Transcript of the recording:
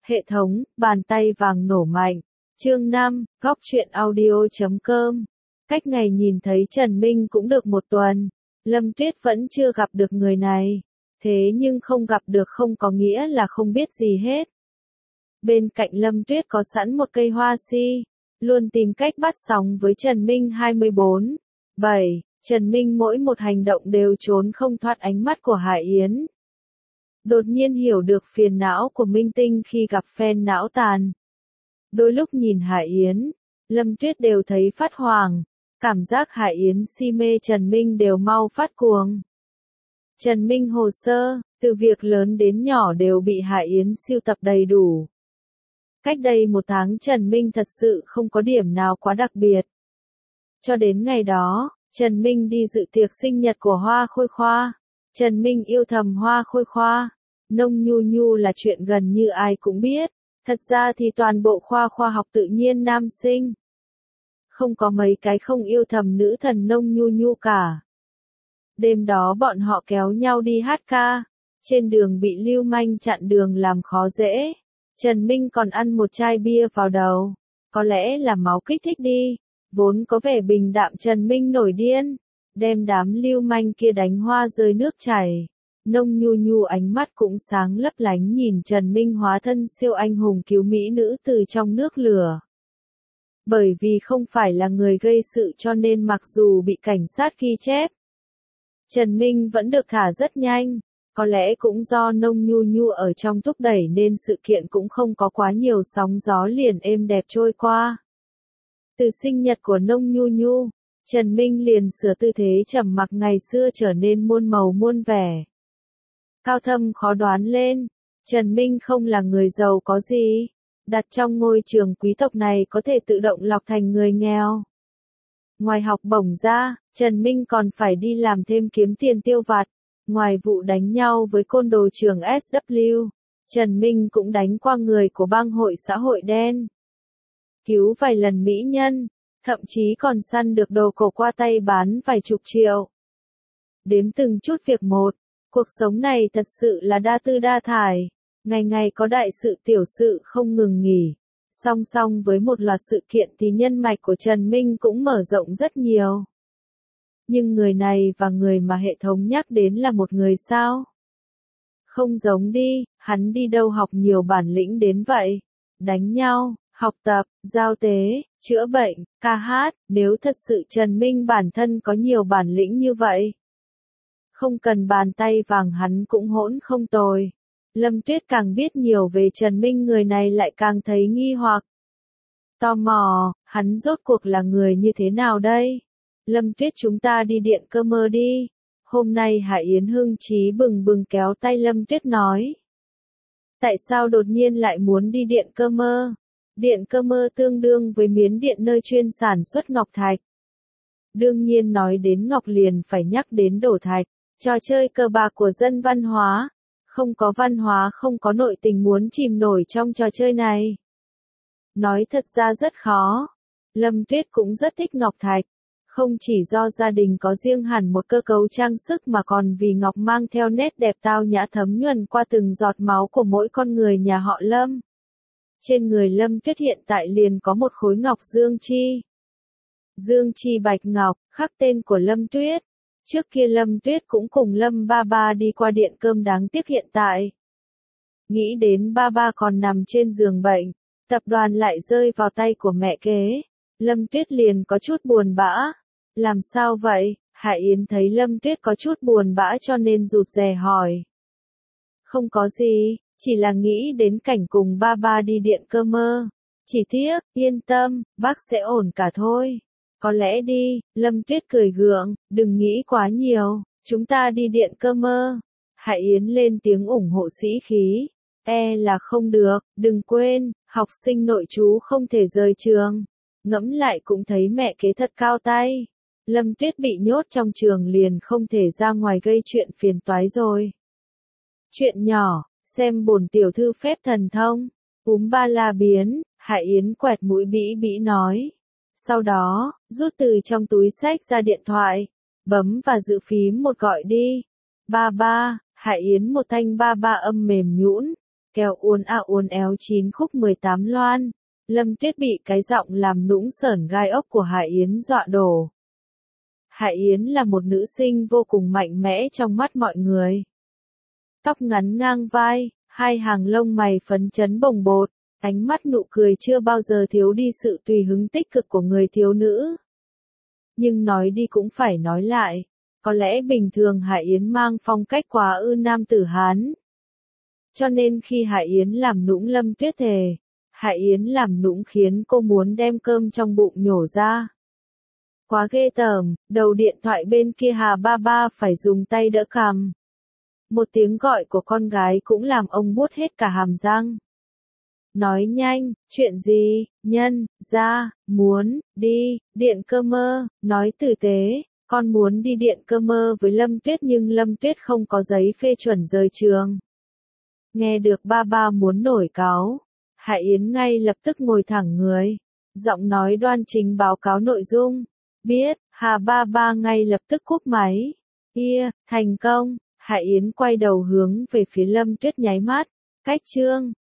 Hệ thống, bàn tay vàng nổ mạnh. Chương 5, góc truyện audio.com. Cách ngày nhìn thấy Trần Minh cũng được một tuần, Lâm Tuyết vẫn chưa gặp được người này. Thế nhưng không gặp được không có nghĩa là không biết gì hết. Bên cạnh Lâm Tuyết có sẵn một cây hoa si, luôn tìm cách bắt sóng với Trần Minh 24/7. Trần Minh mỗi một hành động đều trốn không thoát ánh mắt của Hải Yến. Đột nhiên hiểu được phiền não của Minh Tinh khi gặp fan não tàn. Đôi lúc nhìn Hải Yến, Lâm Tuyết đều thấy phát hoảng, cảm giác Hải Yến si mê Trần Minh đều mau phát cuồng. Trần Minh hồ sơ, từ việc lớn đến nhỏ đều bị Hải Yến sưu tập đầy đủ. Cách đây một tháng Trần Minh thật sự không có điểm nào quá đặc biệt. Cho đến ngày đó, Trần Minh đi dự tiệc sinh nhật của Hoa Khôi Khoa. Trần Minh yêu thầm Hoa Khôi Khoa. Nông Nhu Nhu là chuyện gần như ai cũng biết. Thật ra thì toàn bộ khoa học tự nhiên nam sinh. Không có mấy cái không yêu thầm nữ thần Nông Nhu Nhu cả. Đêm đó bọn họ kéo nhau đi hát ca. Trên đường bị Lưu Manh chặn đường làm khó dễ. Trần Minh còn ăn một chai bia vào đầu. Có lẽ là máu kích thích đi. Vốn có vẻ bình đạm Trần Minh nổi điên. Đem đám Lưu Manh kia đánh hoa rơi nước chảy. Nông Nhu Nhu ánh mắt cũng sáng lấp lánh nhìn Trần Minh hóa thân siêu anh hùng cứu mỹ nữ từ trong nước lửa. Bởi vì không phải là người gây sự cho nên mặc dù bị cảnh sát ghi chép, Trần Minh vẫn được thả rất nhanh. Có lẽ cũng do Nông Nhu Nhu ở trong thúc đẩy nên sự kiện cũng không có quá nhiều sóng gió, liền êm đẹp trôi qua. Từ sinh nhật của Nông Nhu Nhu, Trần Minh liền sửa tư thế trầm mặc ngày xưa trở nên muôn màu muôn vẻ. Cao thâm khó đoán lên, Trần Minh không là người giàu có gì, đặt trong ngôi trường quý tộc này có thể tự động lọc thành người nghèo. Ngoài học bổng ra, Trần Minh còn phải đi làm thêm kiếm tiền tiêu vặt. Ngoài vụ đánh nhau với côn đồ trường SW, Trần Minh cũng đánh qua người của bang hội xã hội đen. Cứu vài lần mỹ nhân, thậm chí còn săn được đồ cổ qua tay bán vài chục triệu. Đếm từng chút việc một, cuộc sống này thật sự là đa tư đa thải, ngày ngày có đại sự tiểu sự không ngừng nghỉ. Song song với một loạt sự kiện thì nhân mạch của Trần Minh cũng mở rộng rất nhiều. Nhưng người này và người mà hệ thống nhắc đến là một người sao? Không giống đi, hắn đi đâu học nhiều bản lĩnh đến vậy? Đánh nhau, học tập, giao tế, chữa bệnh, ca hát, nếu thật sự Trần Minh bản thân có nhiều bản lĩnh như vậy. Không cần bàn tay vàng hắn cũng hỗn không tồi. Lâm Tuyết càng biết nhiều về Trần Minh người này lại càng thấy nghi hoặc. Tò mò, hắn rốt cuộc là người như thế nào đây? Lâm Tuyết chúng ta đi điện cơ mơ đi. Hôm nay Hải Yến hưng chí bừng bừng kéo tay Lâm Tuyết nói. Tại sao đột nhiên lại muốn đi điện cơ mơ? Điện cơ mơ tương đương với miến điện nơi chuyên sản xuất ngọc thạch. Đương nhiên nói đến ngọc liền phải nhắc đến đổ thạch, trò chơi cờ bạc của dân văn hóa. Không có văn hóa không có nội tình muốn chìm nổi trong trò chơi này. Nói thật ra rất khó. Lâm Tuyết cũng rất thích ngọc thạch. Không chỉ do gia đình có riêng hẳn một cơ cấu trang sức mà còn vì ngọc mang theo nét đẹp tao nhã thấm nhuần qua từng giọt máu của mỗi con người nhà họ Lâm. Trên người Lâm Tuyết hiện tại liền có một khối ngọc dương chi. Dương chi bạch ngọc, khắc tên của Lâm Tuyết. Trước kia Lâm Tuyết cũng cùng Lâm ba ba đi qua điện cơm, đáng tiếc hiện tại. Nghĩ đến ba ba còn nằm trên giường bệnh, tập đoàn lại rơi vào tay của mẹ kế. Lâm Tuyết liền có chút buồn bã. Làm sao vậy? Hải Yến thấy Lâm Tuyết có chút buồn bã cho nên rụt rè hỏi. Không có gì, chỉ là nghĩ đến cảnh cùng ba ba đi điện cơ mơ. Chỉ tiếc, yên tâm, bác sẽ ổn cả thôi. Có lẽ đi, Lâm Tuyết cười gượng, đừng nghĩ quá nhiều, chúng ta đi điện cơ mơ. Hải Yến lên tiếng ủng hộ sĩ khí. Là không được, đừng quên, học sinh nội trú không thể rời trường. Ngẫm lại cũng thấy mẹ kế thật cao tay. Lâm Tuyết bị nhốt trong trường liền không thể ra ngoài gây chuyện phiền toái rồi. Chuyện nhỏ, xem bổn tiểu thư phép thần thông. Ba la biến, Hải Yến quẹt mũi bĩ bĩ nói. Sau đó, rút từ trong túi xách ra điện thoại, bấm và giữ phím một gọi đi. Ba ba, Hải Yến một thanh ba ba âm mềm nhũn. Kéo uốn éo 9 khúc 18 loan. Lâm Tuyết bị cái giọng làm nũng sởn gai ốc của Hải Yến dọa đổ. Hải Yến là một nữ sinh vô cùng mạnh mẽ trong mắt mọi người. Tóc ngắn ngang vai, hai hàng lông mày phấn chấn bồng bột, ánh mắt nụ cười chưa bao giờ thiếu đi sự tùy hứng tích cực của người thiếu nữ. Nhưng nói đi cũng phải nói lại, có lẽ bình thường Hải Yến mang phong cách quá ư nam tử Hán. Cho nên khi Hải Yến làm nũng Lâm Tuyết thề, Hải Yến làm nũng khiến cô muốn đem cơm trong bụng nhổ ra. Quá ghê tởm, đầu điện thoại bên kia Hà Ba Ba phải dùng tay đỡ cằm. Một tiếng gọi của con gái cũng làm ông buốt hết cả hàm răng. Nói nhanh, chuyện gì, nhân, ra, muốn, đi, điện cơ mơ, nói tử tế, con muốn đi điện cơ mơ với Lâm Tuyết nhưng Lâm Tuyết không có giấy phê chuẩn rời trường. Nghe được ba ba muốn nổi cáu, Hải Yến ngay lập tức ngồi thẳng người, giọng nói đoan chính báo cáo nội dung. Biết, Hà Ba Ba ngay lập tức cúp máy. Kia, thành công, Hải Yến quay đầu hướng về phía Lâm Tuyết nháy mắt. Cách chương